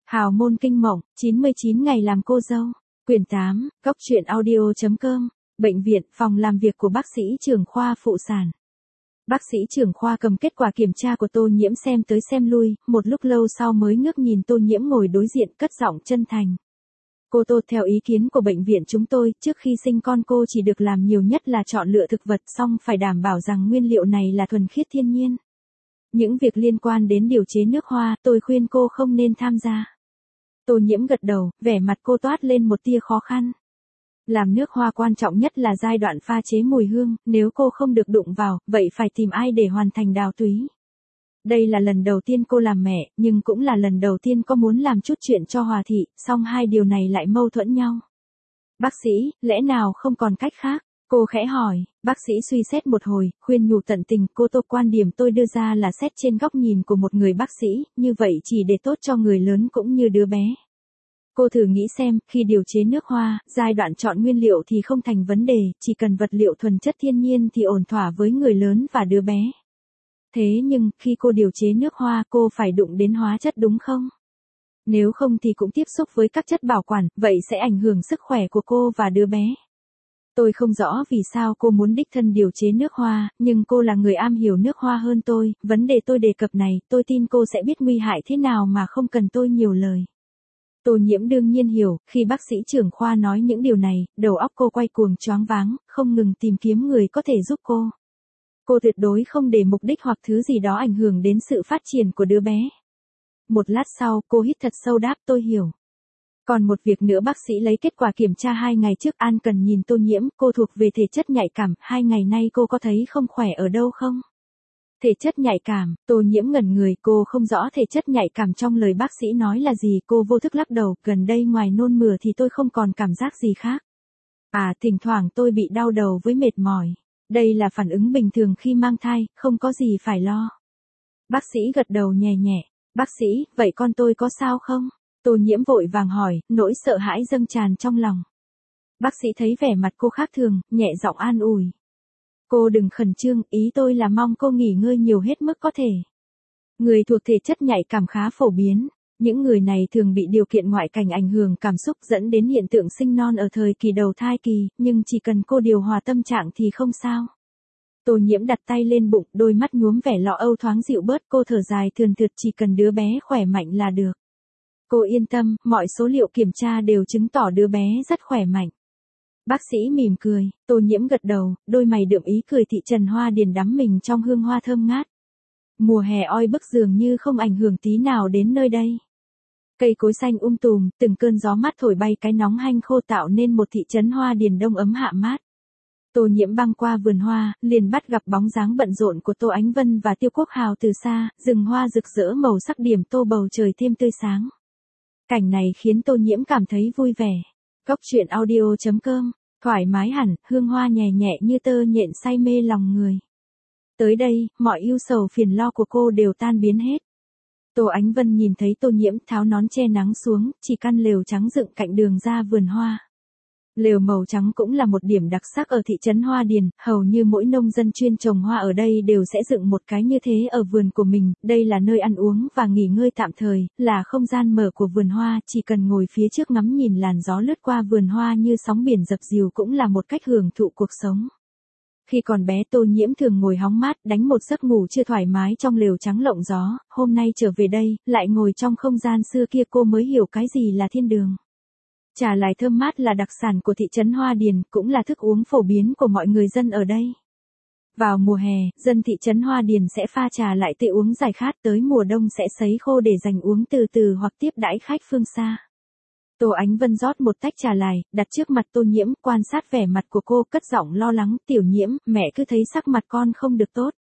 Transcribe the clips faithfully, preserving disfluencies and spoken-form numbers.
Hào môn kinh mộng, chín mươi chín ngày làm cô dâu. Quyển tám, góc truyện audio.com. Bệnh viện, phòng làm việc của bác sĩ trưởng khoa phụ sản. Bác sĩ trưởng khoa cầm kết quả kiểm tra của Tô Nhiễm xem tới xem lui, một lúc lâu sau mới ngước nhìn Tô Nhiễm ngồi đối diện, cất giọng chân thành. Cô Tô, theo ý kiến của bệnh viện chúng tôi, trước khi sinh con cô chỉ được làm nhiều nhất là chọn lựa thực vật, xong phải đảm bảo rằng nguyên liệu này là thuần khiết thiên nhiên. Những việc liên quan đến điều chế nước hoa, tôi khuyên cô không nên tham gia. Tô Nhiễm gật đầu, vẻ mặt cô toát lên một tia khó khăn. Làm nước hoa quan trọng nhất là giai đoạn pha chế mùi hương, nếu cô không được đụng vào, vậy phải tìm ai để hoàn thành đào túy. Đây là lần đầu tiên cô làm mẹ, nhưng cũng là lần đầu tiên có muốn làm chút chuyện cho Hòa thị, song hai điều này lại mâu thuẫn nhau. Bác sĩ, lẽ nào không còn cách khác? Cô khẽ hỏi, bác sĩ suy xét một hồi, khuyên nhủ tận tình, cô Tô, quan điểm tôi đưa ra là xét trên góc nhìn của một người bác sĩ, như vậy chỉ để tốt cho người lớn cũng như đứa bé. Cô thử nghĩ xem, khi điều chế nước hoa, giai đoạn chọn nguyên liệu thì không thành vấn đề, chỉ cần vật liệu thuần chất thiên nhiên thì ổn thỏa với người lớn và đứa bé. Thế nhưng, khi cô điều chế nước hoa, cô phải đụng đến hóa chất đúng không? Nếu không thì cũng tiếp xúc với các chất bảo quản, vậy sẽ ảnh hưởng sức khỏe của cô và đứa bé. Tôi không rõ vì sao cô muốn đích thân điều chế nước hoa, nhưng cô là người am hiểu nước hoa hơn tôi, vấn đề tôi đề cập này, tôi tin cô sẽ biết nguy hại thế nào mà không cần tôi nhiều lời. Tô Nhiễm đương nhiên hiểu, khi bác sĩ trưởng khoa nói những điều này, đầu óc cô quay cuồng choáng váng, không ngừng tìm kiếm người có thể giúp cô. Cô tuyệt đối không để mục đích hoặc thứ gì đó ảnh hưởng đến sự phát triển của đứa bé. Một lát sau, cô hít thật sâu đáp, tôi hiểu. Còn một việc nữa, bác sĩ lấy kết quả kiểm tra hai ngày trước, An cần nhìn Tô Nhiễm, cô thuộc về thể chất nhạy cảm, hai ngày nay cô có thấy không khỏe ở đâu không? Thể chất nhạy cảm, Tô Nhiễm ngẩn người, cô không rõ thể chất nhạy cảm trong lời bác sĩ nói là gì, cô vô thức lắc đầu, gần đây ngoài nôn mửa thì tôi không còn cảm giác gì khác. À, thỉnh thoảng tôi bị đau đầu với mệt mỏi. Đây là phản ứng bình thường khi mang thai, không có gì phải lo. Bác sĩ gật đầu nhẹ nhẹ, bác sĩ, vậy con tôi có sao không? Tô Nhiễm vội vàng hỏi, nỗi sợ hãi dâng tràn trong lòng. Bác sĩ thấy vẻ mặt cô khác thường, nhẹ giọng an ủi. Cô đừng khẩn trương, ý tôi là mong cô nghỉ ngơi nhiều hết mức có thể. Người thuộc thể chất nhạy cảm khá phổ biến. Những người này thường bị điều kiện ngoại cảnh ảnh hưởng cảm xúc dẫn đến hiện tượng sinh non ở thời kỳ đầu thai kỳ, nhưng chỉ cần cô điều hòa tâm trạng thì không sao. Tô Nhiễm đặt tay lên bụng, đôi mắt nhuốm vẻ lo âu thoáng dịu bớt, cô thở dài thườn thượt, chỉ cần đứa bé khỏe mạnh là được. Cô yên tâm, mọi số liệu kiểm tra đều chứng tỏ đứa bé rất khỏe mạnh. Bác sĩ mỉm cười, Tô Nhiễm gật đầu, đôi mày đượm ý cười, thị trấn Hoa Điền đắm mình trong hương hoa thơm ngát. Mùa hè oi bức dường như không ảnh hưởng tí nào đến nơi đây. Cây cối xanh um tùm, từng cơn gió mát thổi bay cái nóng hanh khô tạo nên một thị trấn Hoa Điền đông ấm hạ mát. Tô Nhiễm băng qua vườn hoa, liền bắt gặp bóng dáng bận rộn của Tô Ánh Vân và Tiêu Quốc Hào từ xa, rừng hoa rực rỡ màu sắc điểm tô bầu trời thêm tươi sáng. Cảnh này khiến Tô Nhiễm cảm thấy vui vẻ. Góc truyện audio.com, thoải mái hẳn, hương hoa nhẹ nhẹ như tơ nhện say mê lòng người. Tới đây, mọi ưu sầu phiền lo của cô đều tan biến hết. Tô Ánh Vân nhìn thấy Tô Nhiễm tháo nón che nắng xuống, chỉ căn lều trắng dựng cạnh đường ra vườn hoa. Lều màu trắng cũng là một điểm đặc sắc ở thị trấn Hoa Điền, hầu như mỗi nông dân chuyên trồng hoa ở đây đều sẽ dựng một cái như thế ở vườn của mình, đây là nơi ăn uống và nghỉ ngơi tạm thời, là không gian mở của vườn hoa, chỉ cần ngồi phía trước ngắm nhìn làn gió lướt qua vườn hoa như sóng biển dập dìu cũng là một cách hưởng thụ cuộc sống. Khi còn bé, Tô Nhiễm thường ngồi hóng mát, đánh một giấc ngủ chưa thoải mái trong lều trắng lộng gió, hôm nay trở về đây, lại ngồi trong không gian xưa kia cô mới hiểu cái gì là thiên đường. Trà lài thơm mát là đặc sản của thị trấn Hoa Điền, cũng là thức uống phổ biến của mọi người dân ở đây. Vào mùa hè, dân thị trấn Hoa Điền sẽ pha trà lại tự uống giải khát, tới mùa đông sẽ sấy khô để dành uống từ từ hoặc tiếp đãi khách phương xa. Tô Ánh Vân rót một tách trà lài, đặt trước mặt Tô Nhiễm, quan sát vẻ mặt của cô, cất giọng lo lắng, Tiểu Nhiễm, mẹ cứ thấy sắc mặt con không được tốt.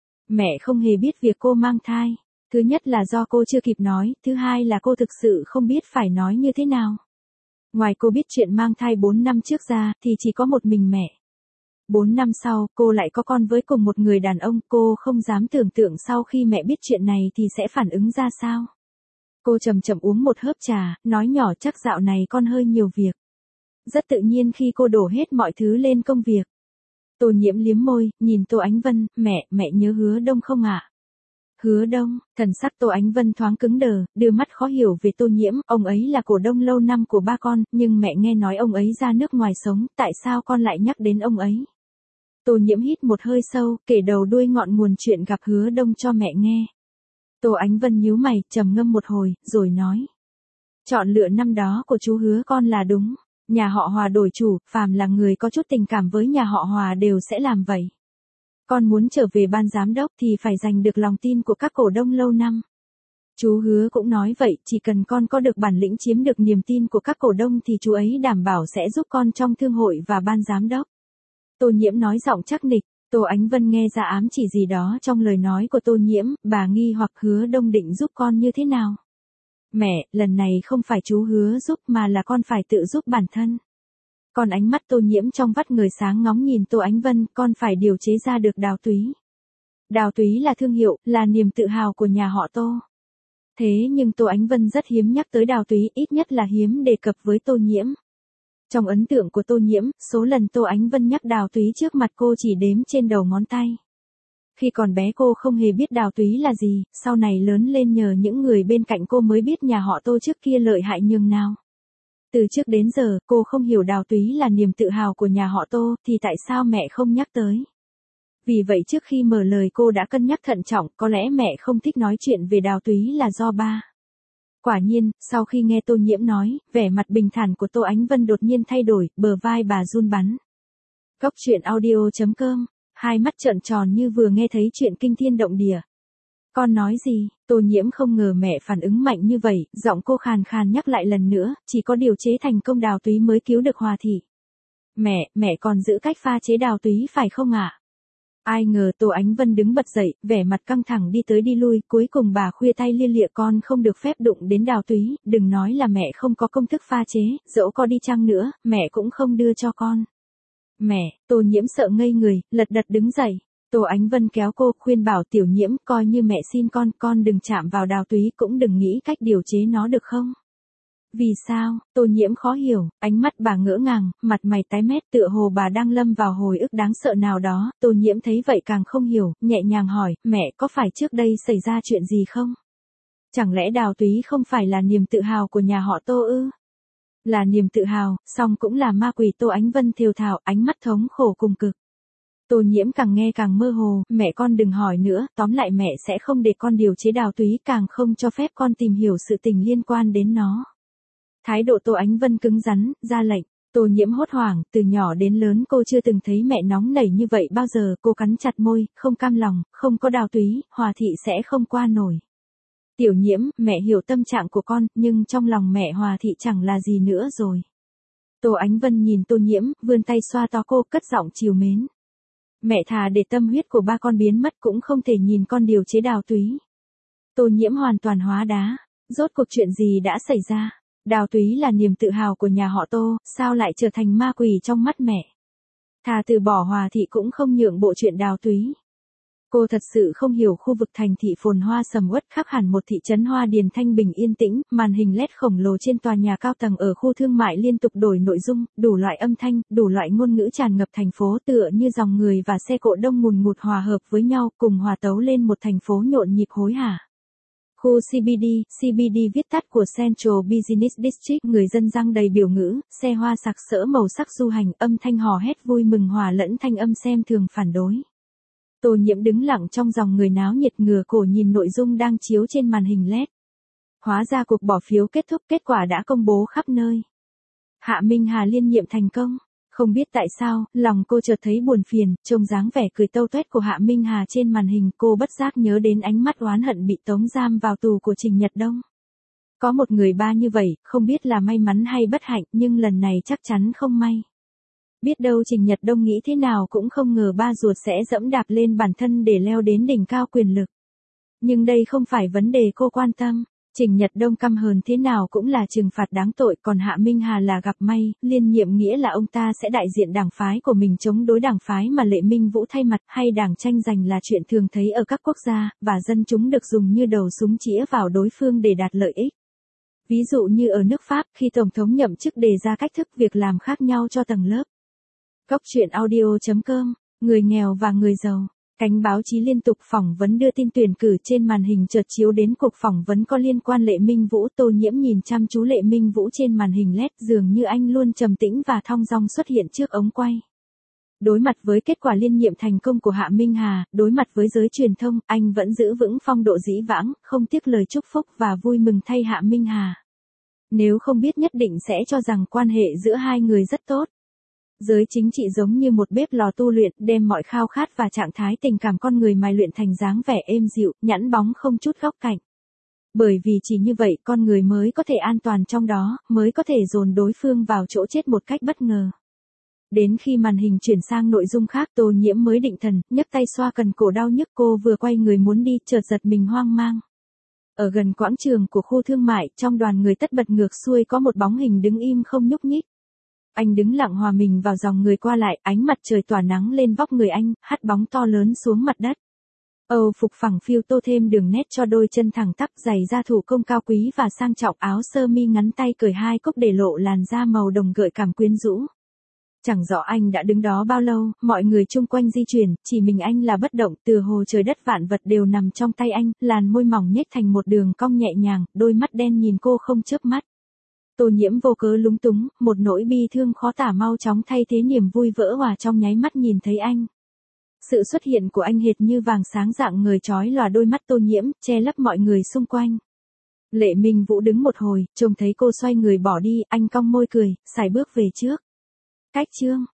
Mẹ không hề biết việc cô mang thai. Thứ nhất là do cô chưa kịp nói, thứ hai là cô thực sự không biết phải nói như thế nào. Ngoài cô biết chuyện mang thai bốn năm trước ra, thì chỉ có một mình mẹ. bốn năm sau, cô lại có con với cùng một người đàn ông, cô không dám tưởng tượng sau khi mẹ biết chuyện này thì sẽ phản ứng ra sao. Cô chậm chậm uống một hớp trà, nói nhỏ, chắc dạo này con hơi nhiều việc. Rất tự nhiên khi cô đổ hết mọi thứ lên công việc. Tô Nhiễm liếm môi, nhìn Tô Ánh Vân, mẹ, mẹ nhớ Hứa Đông không ạ? Hứa Đông, thần sắc Tô Ánh Vân thoáng cứng đờ, đưa mắt khó hiểu về Tô Nhiễm, ông ấy là cổ đông lâu năm của ba con, nhưng mẹ nghe nói ông ấy ra nước ngoài sống, tại sao con lại nhắc đến ông ấy? Tô Nhiễm hít một hơi sâu, kể đầu đuôi ngọn nguồn chuyện gặp Hứa Đông cho mẹ nghe. Tô Ánh Vân nhíu mày, trầm ngâm một hồi, rồi nói. Chọn lựa năm đó của chú Hứa con là đúng, nhà họ Hòa đổi chủ, phàm là người có chút tình cảm với nhà họ Hòa đều sẽ làm vậy. Con muốn trở về ban giám đốc thì phải giành được lòng tin của các cổ đông lâu năm. Chú Hứa cũng nói vậy, chỉ cần con có được bản lĩnh chiếm được niềm tin của các cổ đông thì chú ấy đảm bảo sẽ giúp con trong thương hội và ban giám đốc. Tô Nhiễm nói giọng chắc nịch, Tô Ánh Vân nghe ra ám chỉ gì đó trong lời nói của Tô Nhiễm, bà nghi hoặc Hứa Đông định giúp con như thế nào. Mẹ, lần này không phải chú Hứa giúp mà là con phải tự giúp bản thân. Còn ánh mắt Tô Nhiễm trong vắt người sáng ngóng nhìn Tô Ánh Vân, con phải điều chế ra được Đào Túy. Đào Túy là thương hiệu, là niềm tự hào của nhà họ Tô. Thế nhưng Tô Ánh Vân rất hiếm nhắc tới Đào Túy, ít nhất là hiếm đề cập với Tô Nhiễm. Trong ấn tượng của Tô Nhiễm, số lần Tô Ánh Vân nhắc Đào Túy trước mặt cô chỉ đếm trên đầu ngón tay. Khi còn bé cô không hề biết Đào Túy là gì, sau này lớn lên nhờ những người bên cạnh cô mới biết nhà họ Tô trước kia lợi hại nhường nào. Từ trước đến giờ, cô không hiểu Đào Túy là niềm tự hào của nhà họ Tô, thì tại sao mẹ không nhắc tới? Vì vậy trước khi mở lời cô đã cân nhắc thận trọng, có lẽ mẹ không thích nói chuyện về Đào Túy là do ba. Quả nhiên, sau khi nghe Tô Nhiễm nói, vẻ mặt bình thản của Tô Ánh Vân đột nhiên thay đổi, bờ vai bà run bắn. Góc truyện audio chấm com, hai mắt trợn tròn như vừa nghe thấy chuyện kinh thiên động địa. Con nói gì? Tô Nhiễm không ngờ mẹ phản ứng mạnh như vậy, giọng cô khàn khàn nhắc lại lần nữa, chỉ có điều chế thành công Đào Túy mới cứu được Hòa thị. Mẹ, mẹ còn giữ cách pha chế Đào Túy phải không ạ? Ai ngờ Tô Ánh Vân đứng bật dậy, vẻ mặt căng thẳng đi tới đi lui, cuối cùng bà khuya tay lia lịa con không được phép đụng đến Đào Túy, đừng nói là mẹ không có công thức pha chế, dẫu có đi chăng nữa, mẹ cũng không đưa cho con. Mẹ, Tô Nhiễm sợ ngây người, lật đật đứng dậy. Tô Ánh Vân kéo cô, khuyên bảo Tiểu Nhiễm, coi như mẹ xin con, con đừng chạm vào Đào Túy, cũng đừng nghĩ cách điều chế nó được không? Vì sao? Tô Nhiễm khó hiểu, ánh mắt bà ngỡ ngàng, mặt mày tái mét tựa hồ bà đang lâm vào hồi ức đáng sợ nào đó. Tô Nhiễm thấy vậy càng không hiểu, nhẹ nhàng hỏi, mẹ có phải trước đây xảy ra chuyện gì không? Chẳng lẽ Đào Túy không phải là niềm tự hào của nhà họ Tô ư? Là niềm tự hào, song cũng là ma quỷ. Tô Ánh Vân thều thào, ánh mắt thống khổ cùng cực. Tô Nhiễm càng nghe càng mơ hồ, mẹ con đừng hỏi nữa, tóm lại mẹ sẽ không để con điều chế Đào Túy, càng không cho phép con tìm hiểu sự tình liên quan đến nó. Thái độ Tô Ánh Vân cứng rắn, ra lệnh. Tô Nhiễm hốt hoảng, từ nhỏ đến lớn cô chưa từng thấy mẹ nóng nảy như vậy bao giờ, cô cắn chặt môi, không cam lòng, không có Đào Túy, Hòa thị sẽ không qua nổi. Tiểu Nhiễm, mẹ hiểu tâm trạng của con, nhưng trong lòng mẹ Hòa thị chẳng là gì nữa rồi. Tô Ánh Vân nhìn Tô Nhiễm, vươn tay xoa tó cô, cất giọng trìu mến. Mẹ thà để tâm huyết của ba con biến mất cũng không thể nhìn con điều chế Đào Túy. Tô Nhiễm hoàn toàn hóa đá, rốt cuộc chuyện gì đã xảy ra? Đào Túy là niềm tự hào của nhà họ Tô, sao lại trở thành ma quỷ trong mắt mẹ? Thà từ bỏ Hòa thị cũng không nhượng bộ chuyện Đào Túy. Cô thật sự không hiểu khu vực thành thị phồn hoa sầm uất khác hẳn một thị trấn Hoa Điền thanh bình yên tĩnh, màn hình led khổng lồ trên tòa nhà cao tầng ở khu thương mại liên tục đổi nội dung, đủ loại âm thanh, đủ loại ngôn ngữ tràn ngập thành phố tựa như dòng người và xe cộ đông ngùn ngụt hòa hợp với nhau cùng hòa tấu lên một thành phố nhộn nhịp hối hả. Khu xê bê đê, xê bê đê viết tắt của Central Business District, người dân răng đầy biểu ngữ, xe hoa sặc sỡ màu sắc du hành, âm thanh hò hét vui mừng hòa lẫn thanh âm xem thường phản đối. Tô Nhiễm đứng lặng trong dòng người náo nhiệt ngửa cổ nhìn nội dung đang chiếu trên màn hình led. Hóa ra cuộc bỏ phiếu kết thúc, kết quả đã công bố khắp nơi. Hạ Minh Hà liên nhiệm thành công. Không biết tại sao, lòng cô chợt thấy buồn phiền, trông dáng vẻ cười tâu tuét của Hạ Minh Hà trên màn hình, cô bất giác nhớ đến ánh mắt oán hận bị tống giam vào tù của Trình Nhật Đông. Có một người ba như vậy, không biết là may mắn hay bất hạnh, nhưng lần này chắc chắn không may. Biết đâu Trình Nhật Đông nghĩ thế nào cũng không ngờ ba ruột sẽ dẫm đạp lên bản thân để leo đến đỉnh cao quyền lực. Nhưng đây không phải vấn đề cô quan tâm. Trình Nhật Đông căm hờn thế nào cũng là trừng phạt đáng tội, còn Hạ Minh Hà là gặp may, liên nhiệm nghĩa là ông ta sẽ đại diện đảng phái của mình chống đối đảng phái mà Lệ Minh Vũ thay mặt, hay đảng tranh giành là chuyện thường thấy ở các quốc gia, và dân chúng được dùng như đầu súng chĩa vào đối phương để đạt lợi ích. Ví dụ như ở nước Pháp, khi Tổng thống nhậm chức đề ra cách thức việc làm khác nhau cho tầng lớp. Góc truyện audio chấm com, người nghèo và người giàu. Cánh báo chí liên tục phỏng vấn đưa tin tuyển cử trên màn hình chợt chiếu đến cuộc phỏng vấn có liên quan Lệ Minh Vũ. Tô Nhiễm nhìn chăm chú Lệ Minh Vũ trên màn hình led, dường như anh luôn trầm tĩnh và thong dong xuất hiện trước ống quay. Đối mặt với kết quả liên nhiệm thành công của Hạ Minh Hà, đối mặt với giới truyền thông, anh vẫn giữ vững phong độ dĩ vãng, không tiếc lời chúc phúc và vui mừng thay Hạ Minh Hà. Nếu không biết nhất định sẽ cho rằng quan hệ giữa hai người rất tốt. Giới chính trị giống như một bếp lò tu luyện, đem mọi khao khát và trạng thái tình cảm con người mài luyện thành dáng vẻ êm dịu, nhẵn bóng không chút góc cạnh. Bởi vì chỉ như vậy con người mới có thể an toàn trong đó, mới có thể dồn đối phương vào chỗ chết một cách bất ngờ. Đến khi màn hình chuyển sang nội dung khác, Tô Nhiễm mới định thần, nhấc tay xoa cần cổ đau nhức. Cô vừa quay người muốn đi, chợt giật mình hoang mang. Ở gần quảng trường của khu thương mại, trong đoàn người tất bật ngược xuôi có một bóng hình đứng im không nhúc nhích. Anh đứng lặng hòa mình vào dòng người qua lại, ánh mặt trời tỏa nắng lên vóc người anh, hắt bóng to lớn xuống mặt đất. Âu phục phẳng phiu tô thêm đường nét cho đôi chân thẳng tắp, giày da thủ công cao quý và sang trọng, áo sơ mi ngắn tay cởi hai cúc để lộ làn da màu đồng gợi cảm quyến rũ. Chẳng rõ anh đã đứng đó bao lâu, mọi người chung quanh di chuyển, chỉ mình anh là bất động, từ hồ trời đất vạn vật đều nằm trong tay anh, làn môi mỏng nhếch thành một đường cong nhẹ nhàng, đôi mắt đen nhìn cô không chớp mắt. Tô Nhiễm vô cớ lúng túng, một nỗi bi thương khó tả mau chóng thay thế niềm vui vỡ hòa trong nháy mắt nhìn thấy anh. Sự xuất hiện của anh hệt như vàng sáng rạng ngời chói lòa đôi mắt Tô Nhiễm, che lấp mọi người xung quanh. Lệ Minh Vũ đứng một hồi, trông thấy cô xoay người bỏ đi, anh cong môi cười, sải bước về trước. Cách chương